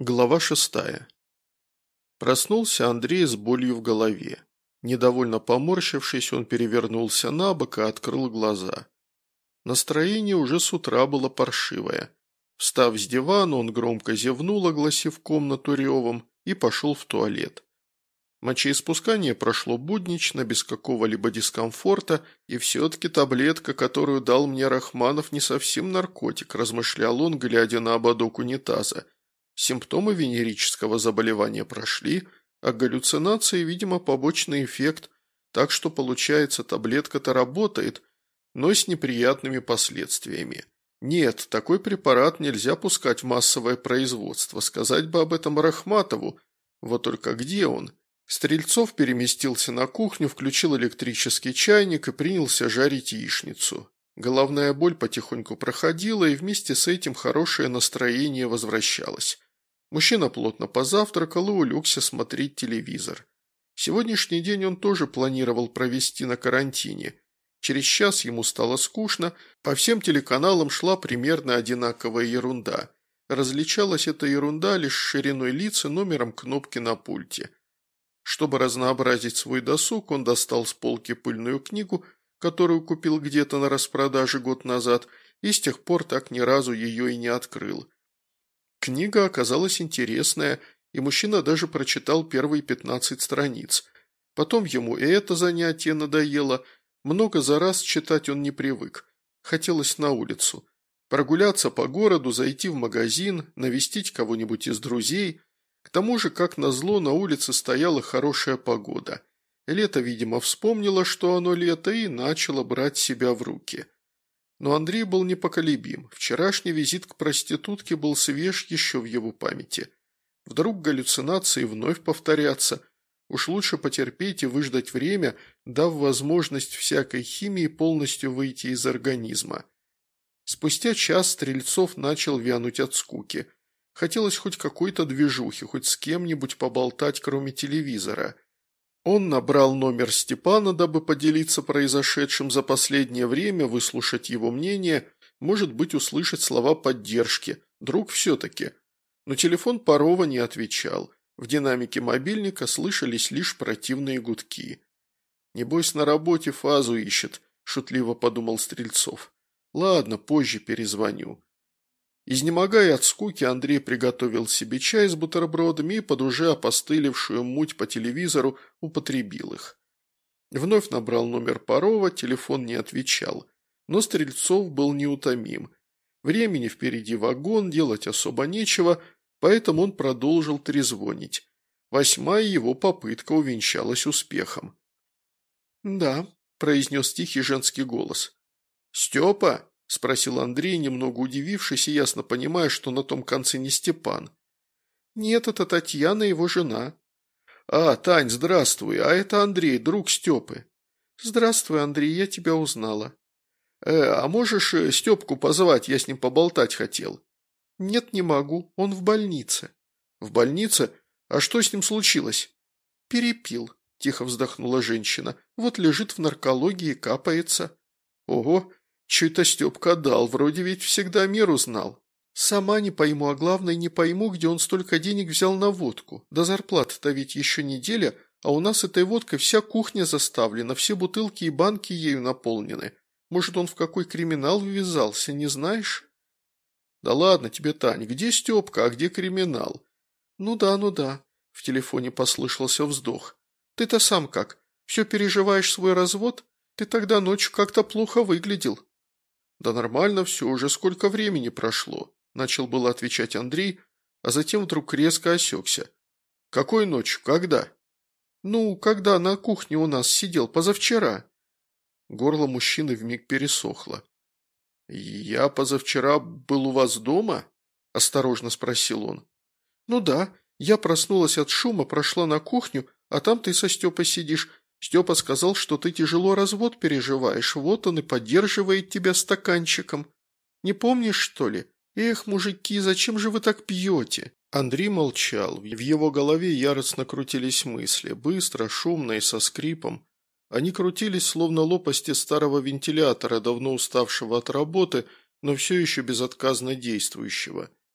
Глава 6. Проснулся Андрей с болью в голове. Недовольно поморщившись, он перевернулся на бок и открыл глаза. Настроение уже с утра было паршивое. Встав с дивана, он громко зевнул, огласив комнату ревом, и пошел в туалет. Мочеиспускание прошло буднично, без какого-либо дискомфорта, и все-таки таблетка, которую дал мне Рахманов, не совсем наркотик, размышлял он, глядя на ободок унитаза. Симптомы венерического заболевания прошли, а галлюцинации, видимо, побочный эффект, так что, получается, таблетка-то работает, но с неприятными последствиями. Нет, такой препарат нельзя пускать в массовое производство, сказать бы об этом Рахматову, вот только где он? Стрельцов переместился на кухню, включил электрический чайник и принялся жарить яичницу. Головная боль потихоньку проходила, и вместе с этим хорошее настроение возвращалось. Мужчина плотно позавтракал и улегся смотреть телевизор. Сегодняшний день он тоже планировал провести на карантине. Через час ему стало скучно, по всем телеканалам шла примерно одинаковая ерунда. Различалась эта ерунда лишь шириной лица, номером кнопки на пульте. Чтобы разнообразить свой досуг, он достал с полки пыльную книгу, которую купил где-то на распродаже год назад, и с тех пор так ни разу ее и не открыл. Книга оказалась интересная, и мужчина даже прочитал первые 15 страниц. Потом ему и это занятие надоело, много за раз читать он не привык. Хотелось на улицу. Прогуляться по городу, зайти в магазин, навестить кого-нибудь из друзей. К тому же, как назло, на улице стояла хорошая погода. Лето, видимо, вспомнило, что оно лето, и начало брать себя в руки. Но Андрей был непоколебим. Вчерашний визит к проститутке был свеж еще в его памяти. Вдруг галлюцинации вновь повторятся. Уж лучше потерпеть и выждать время, дав возможность всякой химии полностью выйти из организма. Спустя час Стрельцов начал вянуть от скуки. Хотелось хоть какой-то движухи, хоть с кем-нибудь поболтать, кроме телевизора. Он набрал номер Степана, дабы поделиться произошедшим за последнее время, выслушать его мнение, может быть, услышать слова поддержки. Друг все-таки. Но телефон Парова не отвечал. В динамике мобильника слышались лишь противные гудки. «Небось, на работе фазу ищет», – шутливо подумал Стрельцов. «Ладно, позже перезвоню». Изнемогая от скуки, Андрей приготовил себе чай с бутербродами и под уже опостылевшую муть по телевизору употребил их. Вновь набрал номер Парова, телефон не отвечал. Но Стрельцов был неутомим. Времени впереди вагон, делать особо нечего, поэтому он продолжил трезвонить. 8-я его попытка увенчалась успехом. «Да», – произнес тихий женский голос. «Степа?» – спросил Андрей, немного удивившись и ясно понимая, что на том конце не Степан. «Нет, это Татьяна, его жена». «А, Тань, здравствуй, а это Андрей, друг Степы». «Здравствуй, Андрей, я тебя узнала». А можешь Степку позвать, я с ним поболтать хотел». «Нет, не могу, он в больнице». «В больнице? А что с ним случилось?» «Перепил», – тихо вздохнула женщина. «Вот лежит в наркологии, капается». «Ого, чё-то Степка дал, вроде ведь всегда меру знал». «Сама не пойму, а главное не пойму, где он столько денег взял на водку. До зарплаты-то ведь еще неделя, а у нас этой водкой вся кухня заставлена, все бутылки и банки ею наполнены. Может, он в какой криминал ввязался, не знаешь?» «Да ладно тебе, Тань, где Степка, а где криминал?» Ну да», – в телефоне послышался вздох. «Ты-то сам как? Все переживаешь свой развод? Ты тогда ночью как-то плохо выглядел». «Да нормально все, уже сколько времени прошло», – начал было отвечать Андрей, а затем вдруг резко осекся. «Какой ночью? Когда?» «Ну, когда на кухне у нас сидел, позавчера». Горло мужчины вмиг пересохло. «Я позавчера был у вас дома?» – осторожно спросил он. «Ну да, я проснулась от шума, прошла на кухню, а там ты со Степой сидишь. Степа сказал, что ты тяжело развод переживаешь, вот он и поддерживает тебя стаканчиком. Не помнишь, что ли? Эх, мужики, зачем же вы так пьете?» Андрей молчал. В его голове яростно крутились мысли, быстро, шумно и со скрипом. Они крутились, словно лопасти старого вентилятора, давно уставшего от работы, но все еще безотказно действующего.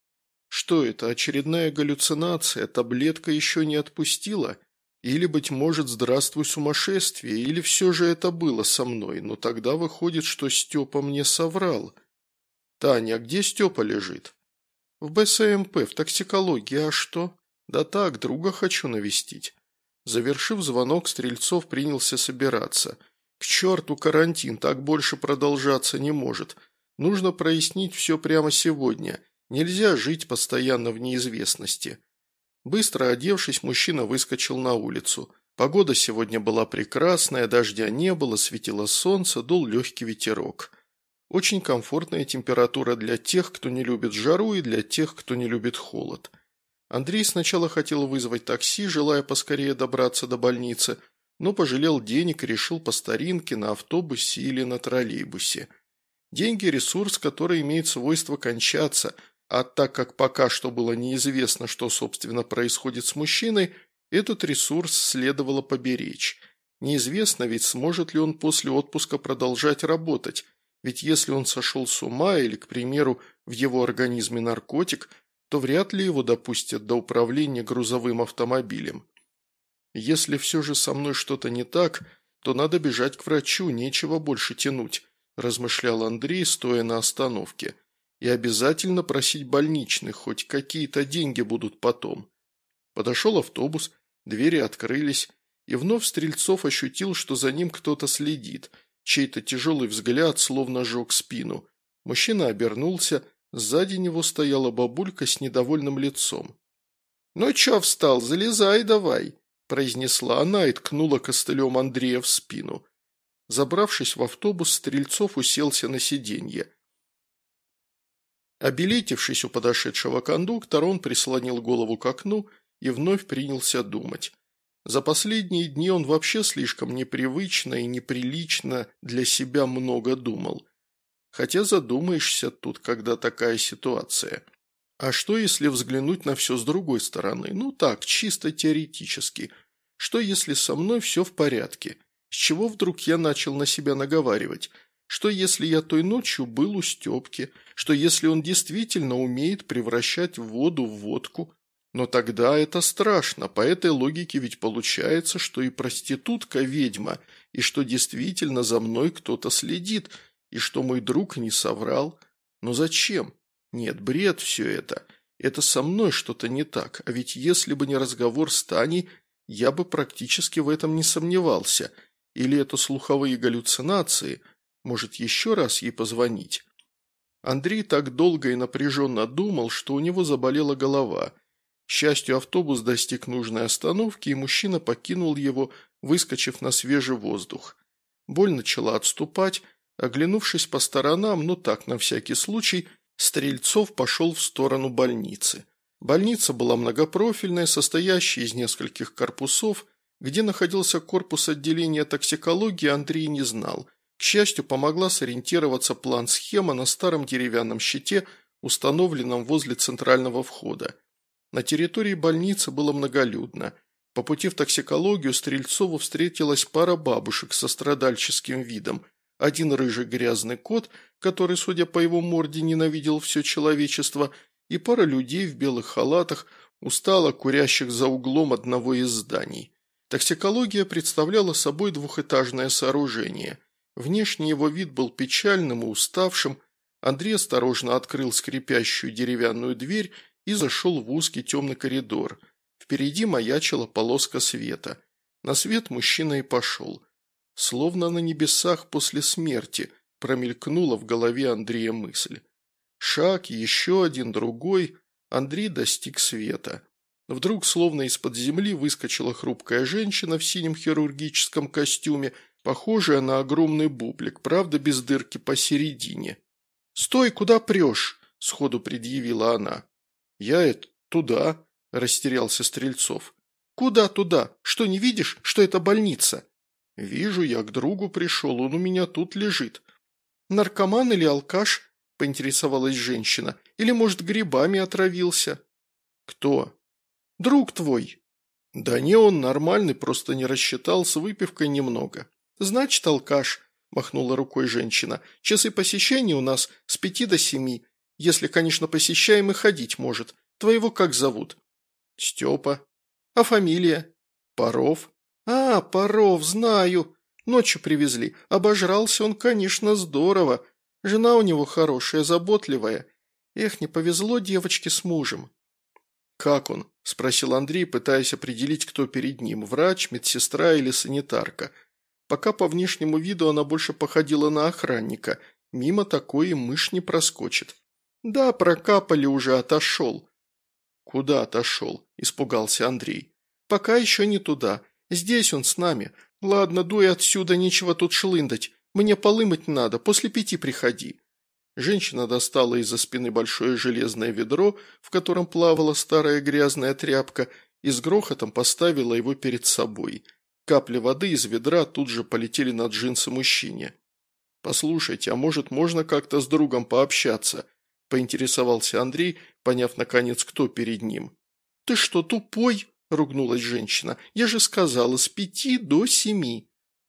Что это, очередная галлюцинация, таблетка еще не отпустила? Или, быть может, здравствуй сумасшествие, или все же это было со мной, но тогда выходит, что Степа мне соврал. Таня, а где Степа лежит? В БСМП, в токсикологии, а что? Да так, друга хочу навестить. Завершив звонок, Стрельцов принялся собираться. К черту карантин, так больше продолжаться не может. Нужно прояснить все прямо сегодня. Нельзя жить постоянно в неизвестности. Быстро одевшись, мужчина выскочил на улицу. Погода сегодня была прекрасная, дождя не было, светило солнце, дул легкий ветерок. Очень комфортная температура для тех, кто не любит жару, и для тех, кто не любит холод. Андрей сначала хотел вызвать такси, желая поскорее добраться до больницы, но пожалел денег и решил по старинке на автобусе или на троллейбусе. Деньги – ресурс, который имеет свойство кончаться, а так как пока что было неизвестно, что, собственно, происходит с мужчиной, этот ресурс следовало поберечь. Неизвестно ведь, сможет ли он после отпуска продолжать работать, ведь если он сошел с ума или, к примеру, в его организме наркотик, то вряд ли его допустят до управления грузовым автомобилем. Если все же со мной что-то не так, то надо бежать к врачу, нечего больше тянуть, размышлял Андрей, стоя на остановке. И обязательно просить больничных, хоть какие-то деньги будут потом. Подошел автобус, двери открылись, и вновь Стрельцов ощутил, что за ним кто-то следит. Чей-то тяжелый взгляд словно жег спину. Мужчина обернулся, сзади него стояла бабулька с недовольным лицом. «Ну чё встал, залезай давай», – произнесла она и ткнула костылем Андрея в спину. Забравшись в автобус, Стрельцов уселся на сиденье. Обилетившись у подошедшего кондуктора, он прислонил голову к окну и вновь принялся думать. За последние дни он вообще слишком непривычно и неприлично для себя много думал. Хотя задумаешься тут, когда такая ситуация. А что, если взглянуть на все с другой стороны? Ну так, чисто теоретически. Что, если со мной все в порядке? С чего вдруг я начал на себя наговаривать? Что, если я той ночью был у Степки? Что, если он действительно умеет превращать воду в водку? Но тогда это страшно. По этой логике ведь получается, что и проститутка ведьма, и что действительно за мной кто-то следит, и что мой друг не соврал. Но зачем? Нет, бред все это. Это со мной что-то не так. А ведь если бы не разговор с Таней, я бы практически в этом не сомневался. Или это слуховые галлюцинации? Может, еще раз ей позвонить? Андрей так долго и напряженно думал, что у него заболела голова. К счастью, автобус достиг нужной остановки, и мужчина покинул его, выскочив на свежий воздух. Боль начала отступать. Оглянувшись по сторонам, ну так, на всякий случай, Стрельцов пошел в сторону больницы. Больница была многопрофильная, состоящая из нескольких корпусов. Где находился корпус отделения токсикологии, Андрей не знал. К счастью, помогла сориентироваться план-схема на старом деревянном щите, установленном возле центрального входа. На территории больницы было многолюдно. По пути в токсикологию Стрельцову встретилась пара бабушек со страдальческим видом. Один рыжий грязный кот, который, судя по его морде, ненавидел все человечество, и пара людей в белых халатах, устало курящих за углом одного из зданий. Токсикология представляла собой двухэтажное сооружение. Внешний его вид был печальным и уставшим. Андрей осторожно открыл скрипящую деревянную дверь и зашел в узкий темный коридор. Впереди маячила полоска света. На свет мужчина и пошел. Словно на небесах после смерти промелькнула в голове Андрея мысль. Шаг, еще один, другой. Андрей достиг света. Вдруг, словно из-под земли, выскочила хрупкая женщина в синем хирургическом костюме, похожая на огромный бублик, правда, без дырки посередине. «Стой, куда прешь?» – сходу предъявила она. «Я туда», – растерялся Стрельцов. «Куда туда? Что, не видишь, что это больница?» «Вижу, я к другу пришел, он у меня тут лежит». «Наркоман или алкаш?» – поинтересовалась женщина. «Или, может, грибами отравился?» «Кто?» «Друг твой». «Да не, он нормальный, просто не рассчитал, с выпивкой немного». «Значит, алкаш», – махнула рукой женщина. «Часы посещения у нас с 5 до 7. Если, конечно, посещаем и ходить может. Твоего как зовут?» «Степа». «А фамилия?» «Паров». «А, Паров, знаю. Ночью привезли. Обожрался он, конечно, здорово. Жена у него хорошая, заботливая. Эх, не повезло девочке с мужем». «Как он?» – спросил Андрей, пытаясь определить, кто перед ним – врач, медсестра или санитарка. Пока по внешнему виду она больше походила на охранника. Мимо такой и мышь не проскочит. «Да, прокапали уже, отошел». «Куда отошел?» – испугался Андрей. «Пока еще не туда. Здесь он с нами. Ладно, дуй отсюда, нечего тут шлындать. Мне полы мыть надо, после 5 приходи». Женщина достала из-за спины большое железное ведро, в котором плавала старая грязная тряпка, и с грохотом поставила его перед собой. Капли воды из ведра тут же полетели на джинсы мужчине. «Послушайте, а может, можно как-то с другом пообщаться?» – поинтересовался Андрей, поняв, наконец, кто перед ним. «Ты что, тупой?» – ругнулась женщина. «Я же сказала, с 5 до 7».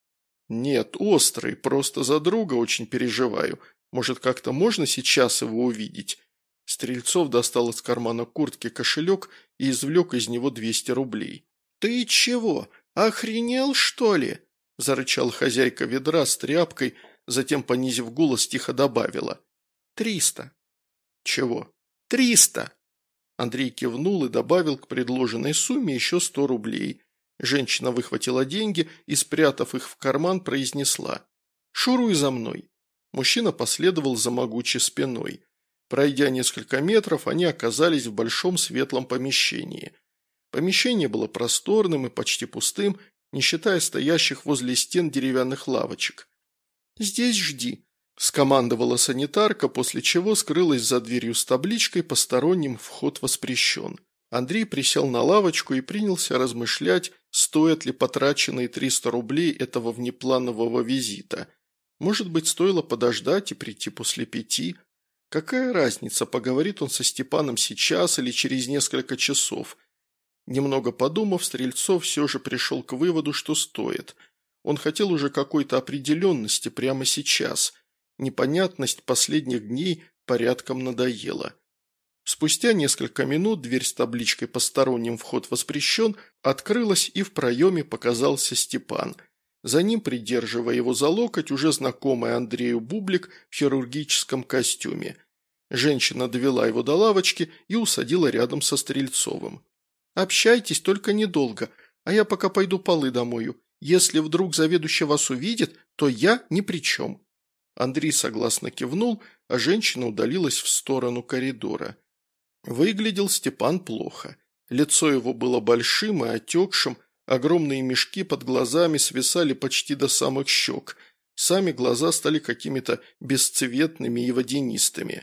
«Нет, острый, просто за друга очень переживаю. Может, как-то можно сейчас его увидеть?» Стрельцов достал из кармана куртки кошелек и извлек из него 200 рублей. «Ты чего, охренел, что ли?» – зарычала хозяйка ведра с тряпкой, затем, понизив голос, тихо добавила. 300. «Чего?» 300. Андрей кивнул и добавил к предложенной сумме еще 100 рублей. Женщина выхватила деньги и, спрятав их в карман, произнесла: «Шуруй за мной». Мужчина последовал за могучей спиной. Пройдя несколько метров, они оказались в большом светлом помещении. Помещение было просторным и почти пустым, не считая стоящих возле стен деревянных лавочек. «Здесь жди», – скомандовала санитарка, после чего скрылась за дверью с табличкой «Посторонним вход воспрещен». Андрей присел на лавочку и принялся размышлять, стоят ли потраченные 300 рублей этого внепланового визита. Может быть, стоило подождать и прийти после 5? Какая разница, поговорит он со Степаном сейчас или через несколько часов? Немного подумав, Стрельцов все же пришел к выводу, что стоит. Он хотел уже какой-то определенности прямо сейчас. Непонятность последних дней порядком надоела. Спустя несколько минут дверь с табличкой «Посторонним вход воспрещен» открылась, и в проеме показался Степан. За ним, придерживая его за локоть, уже знакомый Андрею Бублик в хирургическом костюме. Женщина довела его до лавочки и усадила рядом со Стрельцовым. «Общайтесь, только недолго, а я пока пойду полы домою. Если вдруг заведующий вас увидит, то я ни при чем». Андрей согласно кивнул, а женщина удалилась в сторону коридора. Выглядел Степан плохо. Лицо его было большим и отекшим, огромные мешки под глазами свисали почти до самых щек. Сами глаза стали какими-то бесцветными и водянистыми.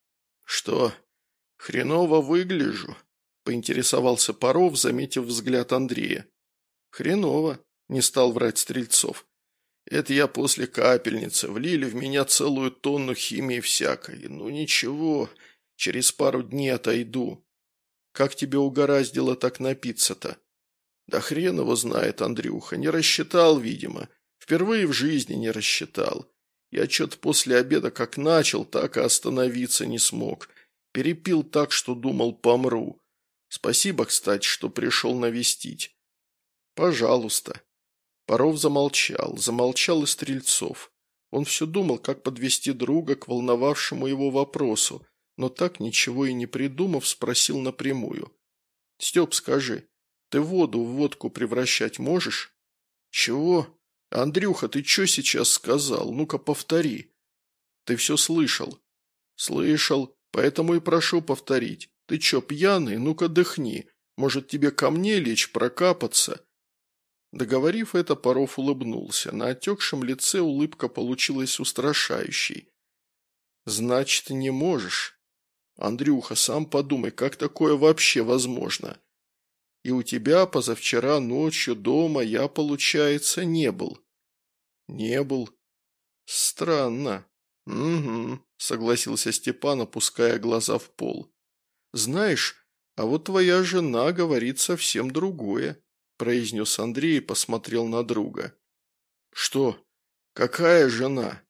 «Что, хреново выгляжу?» – поинтересовался Паров, заметив взгляд Андрея. «Хреново», – не стал врать Стрельцов. «Это я после капельницы. Влили в меня целую тонну химии всякой. Ну ничего, через пару дней отойду». «Как тебе угораздило так напиться-то?» «Да хрен его знает, Андрюха. Не рассчитал, видимо. Впервые в жизни не рассчитал. Я что-то после обеда как начал, так и остановиться не смог. Перепил так, что думал, помру. Спасибо, кстати, что пришел навестить». «Пожалуйста». Паров замолчал и Стрельцов. Он все думал, как подвести друга к волновавшему его вопросу, но так ничего и не придумав, спросил напрямую. «Степ, скажи, ты воду в водку превращать можешь?» «Чего? Андрюха, ты что сейчас сказал? Ну-ка повтори». «Ты все слышал?» «Слышал, поэтому и прошу повторить. Ты че, пьяный? Ну-ка дыхни. Может, тебе ко мне лечь, прокапаться?» Договорив это, Паров улыбнулся. На отекшем лице улыбка получилась устрашающей. «Значит, не можешь? Андрюха, сам подумай, как такое вообще возможно? И у тебя позавчера ночью дома я, получается, не был?» «Не был». «Странно». «Угу», – согласился Степан, опуская глаза в пол. «Знаешь, а вот твоя жена говорит совсем другое», – произнес Андрей и посмотрел на друга. «Что? Какая жена?»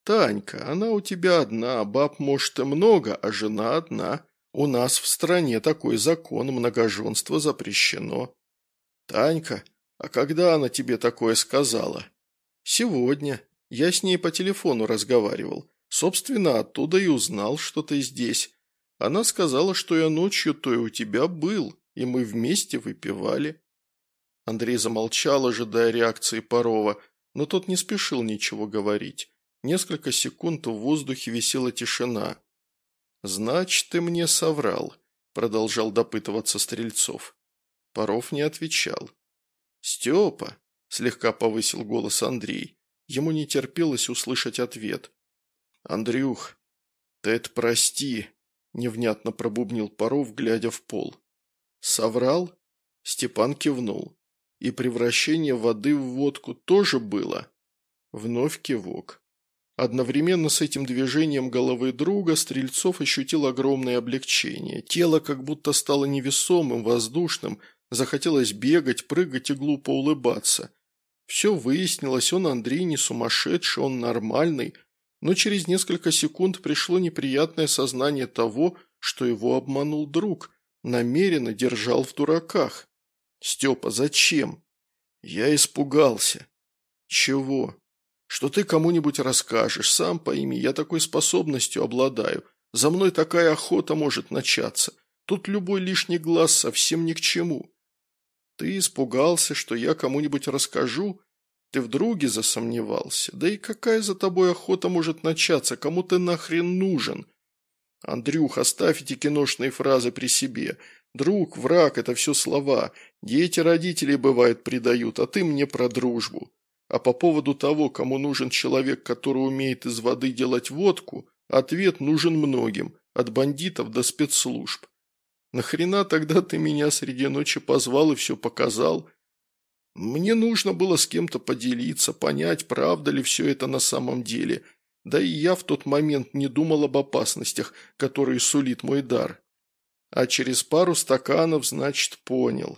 Танька, она у тебя одна, баб, может, и много, а жена одна. У нас в стране такой закон, многоженство запрещено. Танька, а когда она тебе такое сказала? Сегодня. Я с ней по телефону разговаривал. Собственно, оттуда и узнал, что ты здесь. Она сказала, что я ночью-то и у тебя был, и мы вместе выпивали. Андрей замолчал, ожидая реакции Парова, но тот не спешил ничего говорить. Несколько секунд в воздухе висела тишина. «Значит, ты мне соврал», – продолжал допытываться Стрельцов. Паров не отвечал. «Степа», – слегка повысил голос Андрей. Ему не терпелось услышать ответ. «Андрюх, ты это прости», – невнятно пробубнил Паров, глядя в пол. «Соврал?» – Степан кивнул. «И превращение воды в водку тоже было?» Вновь кивок. Одновременно с этим движением головы друга Стрельцов ощутил огромное облегчение. Тело как будто стало невесомым, воздушным, захотелось бегать, прыгать и глупо улыбаться. Все выяснилось, он, Андрей, не сумасшедший, он нормальный, но через несколько секунд пришло неприятное сознание того, что его обманул друг, намеренно держал в дураках. «Степа, зачем?» «Я испугался». «Чего?» «Что ты кому-нибудь расскажешь, сам пойми, я такой способностью обладаю. За мной такая охота может начаться. Тут любой лишний глаз совсем ни к чему». «Ты испугался, что я кому-нибудь расскажу? Ты в друге засомневался? Да и какая за тобой охота может начаться? Кому ты нахрен нужен?» «Андрюх, оставь эти киношные фразы при себе. Друг, враг – это все слова. Дети родителей, бывает, предают, а ты мне про дружбу. А по поводу того, кому нужен человек, который умеет из воды делать водку, ответ нужен многим, от бандитов до спецслужб. Нахрена тогда ты меня среди ночи позвал и все показал? Мне нужно было с кем-то поделиться, понять, правда ли все это на самом деле. Да и я в тот момент не думал об опасностях, которые сулит мой дар. А через пару стаканов, значит, понял.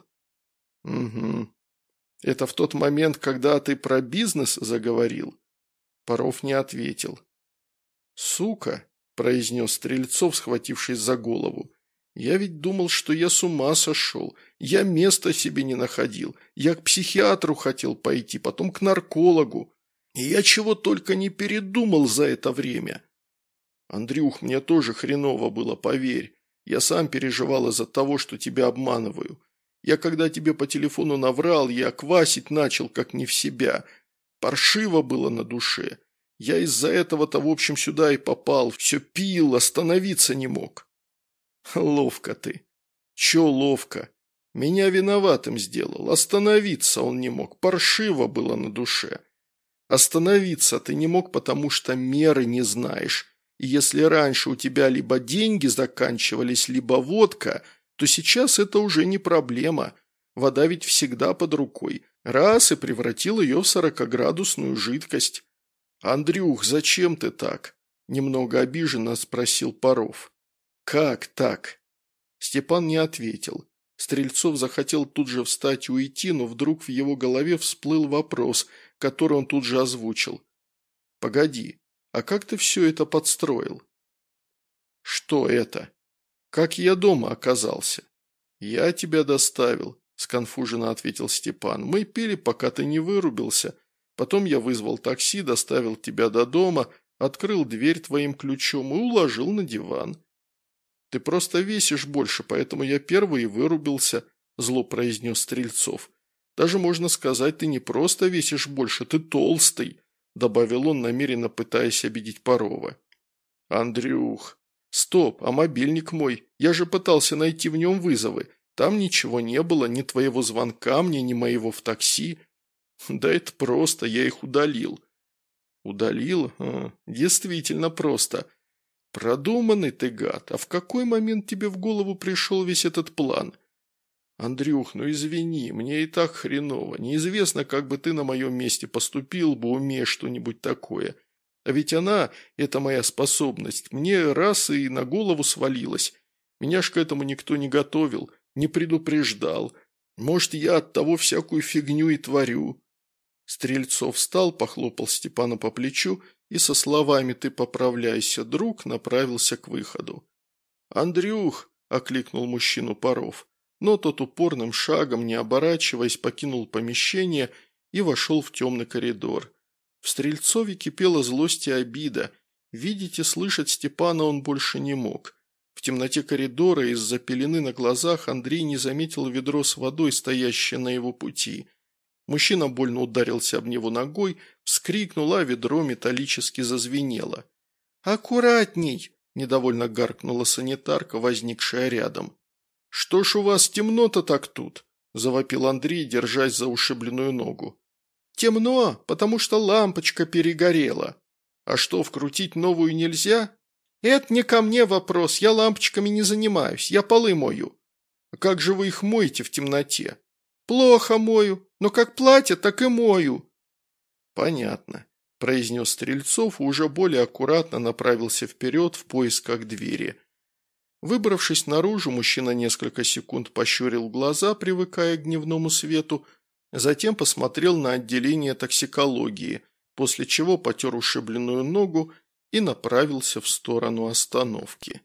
Угу. Это в тот момент, когда ты про бизнес заговорил? Паров не ответил. «Сука», – произнес Стрельцов, схватившись за голову. «Я ведь думал, что я с ума сошел. Я места себе не находил. Я к психиатру хотел пойти, потом к наркологу. И я чего только не передумал за это время. Андрюх, мне тоже хреново было, поверь. Я сам переживал из-за того, что тебя обманываю. Я когда тебе по телефону наврал, я квасить начал, как не в себя. Паршиво было на душе. Я из-за этого-то, в общем, сюда и попал. Все пил, остановиться не мог». «Ловко ты». «Че ловко? Меня виноватым сделал. Остановиться он не мог. Паршиво было на душе. Остановиться ты не мог, потому что меры не знаешь. И если раньше у тебя либо деньги заканчивались, либо водка, то сейчас это уже не проблема. Вода ведь всегда под рукой. Раз и превратил ее в 40-градусную жидкость». «Андрюх, зачем ты так?» – немного обиженно спросил Паров. «Как так?» Степан не ответил. Стрельцов захотел тут же встать и уйти, но вдруг в его голове всплыл вопрос, который он тут же озвучил. «Погоди, а как ты все это подстроил?» «Что это? Как я дома оказался?» «Я тебя доставил», – сконфуженно ответил Степан. «Мы пили, пока ты не вырубился. Потом я вызвал такси, доставил тебя до дома, открыл дверь твоим ключом и уложил на диван». «Ты просто весишь больше, поэтому я первый и вырубился», – зло произнес Стрельцов. «Даже можно сказать, ты не просто весишь больше, ты толстый», – добавил он, намеренно пытаясь обидеть Парова. «Андрюх, стоп, а мобильник мой? Я же пытался найти в нем вызовы. Там ничего не было, ни твоего звонка мне, ни моего в такси». «Да это просто, я их удалил». «Удалил? Действительно просто. Продуманный ты, гад. А в какой момент тебе в голову пришел весь этот план?» «Андрюх, ну извини, мне и так хреново. Неизвестно, как бы ты на моем месте поступил бы, умея что-нибудь такое. А ведь она, это моя способность, мне раз и на голову свалилась. Меня ж к этому никто не готовил, не предупреждал. Может, я от того всякую фигню и творю». Стрельцов встал, похлопал Степана по плечу и со словами «ты поправляйся, друг» направился к выходу. «Андрюх!» – окликнул мужчину Паров, но тот упорным шагом, не оборачиваясь, покинул помещение и вошел в темный коридор. В Стрельцове кипела злость и обида. Видеть и слышать Степана он больше не мог. В темноте коридора из-за пелены на глазах Андрей не заметил ведро с водой, стоящее на его пути. Мужчина больно ударился об него ногой, вскрикнул, а ведро металлически зазвенело. «Аккуратней!» – недовольно гаркнула санитарка, возникшая рядом. «Что ж у вас темно-то так тут?» – завопил Андрей, держась за ушибленную ногу. «Темно, потому что лампочка перегорела. А что, вкрутить новую нельзя?» «Это не ко мне вопрос, я лампочками не занимаюсь, я полы мою». «А как же вы их моете в темноте?» «Плохо мою, но как платье, так и мою». «Понятно», – произнес Стрельцов и уже более аккуратно направился вперед в поисках двери. Выбравшись наружу, мужчина несколько секунд пощурил глаза, привыкая к дневному свету, затем посмотрел на отделение токсикологии, после чего потер ушибленную ногу и направился в сторону остановки.